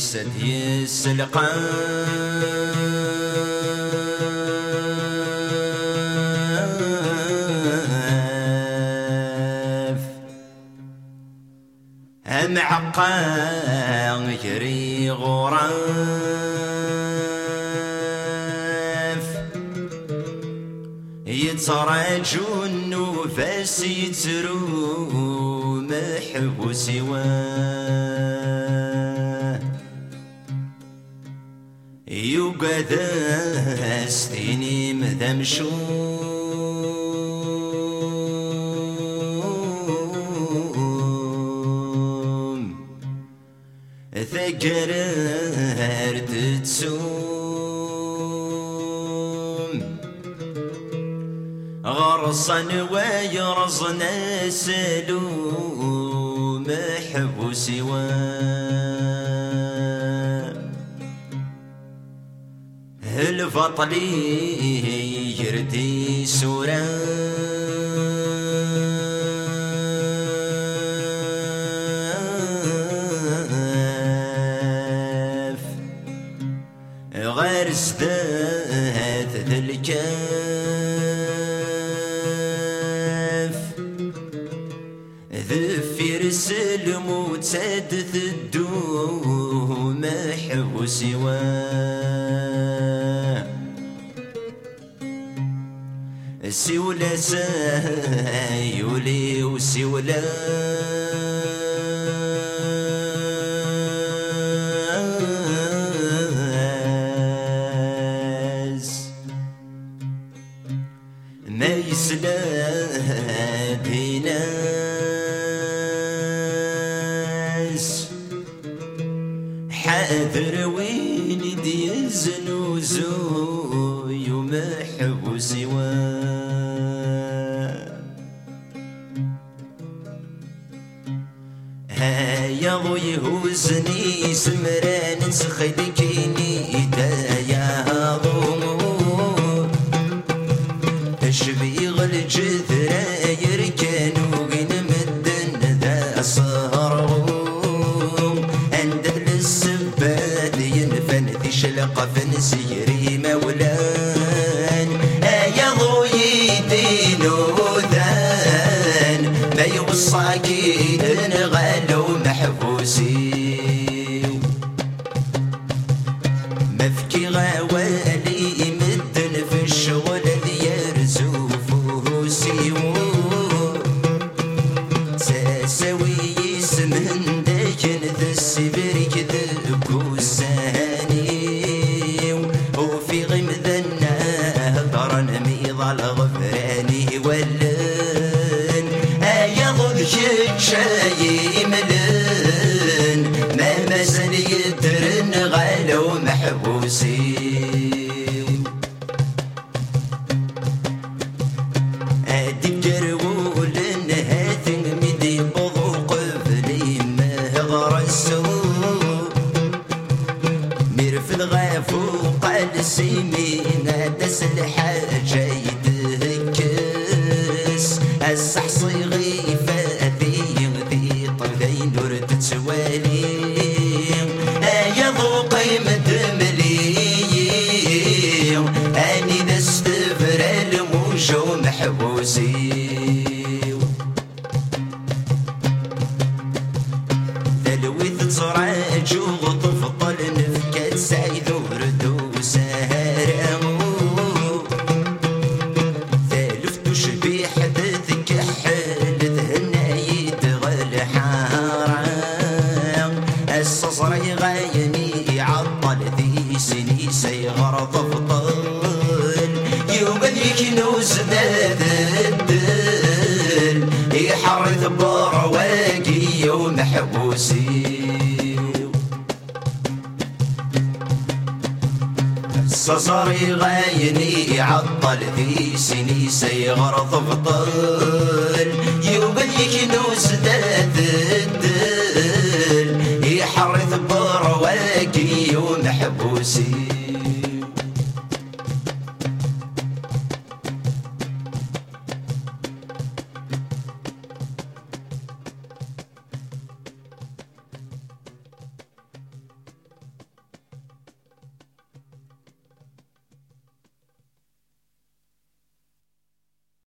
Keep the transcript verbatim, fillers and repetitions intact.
يسد يسلقان معقا يجري غراف يتراجو النفاس يترو محبو سواه يوقد استيني مذمشو ثقرر تتسوم غرصا ويرزنا سلوم محبو سواه الفطلي يردي سوران غير ازداد ذا الكاف ذفير سلم وتسدث الدوم محو سواه سولا سايولي وسولا ما يسلادي ناس حاذر وين يزنو زوي ومحبو سواه هيا ضوي هوزني سمران نسخدكيني دايا ضمو شبيغ الجذراير كانوا ينمدن ذا صهرهم عند السبات ينفن ذي شلق فنسيري مولان يا ضوي دينو ذان ما يوصاكي غالو محبوسي مفكي غوالي مدن في الشغل ساسوي اسمهن داكن ذا السبرك ذا الكوساني وفي غمذنا هضرن ميضا الغفراني ولن يا ضدك شاي ملن ما مازال يدرن غالو محبوسي فوق السمين دس الحاجة يدهكس الصحصيغي فاذي ذي طلين ورد تسوالي يا ذوقي مدملي اني ذا استفر الموجو محبوسي ذلوي تراجو غطف طلن سعيد وردو سهرمو ثالث شبيح ذذك حل ذهنا يدغل حارم الصصري غايني عطل ذي سني سيغر ضفطل يوم ذيك نوز ذا الدل يحرث برواقي ومحبوسي صصري غايني عطل ذي سني سيغر ضفطل يوم ذيك نوز ذا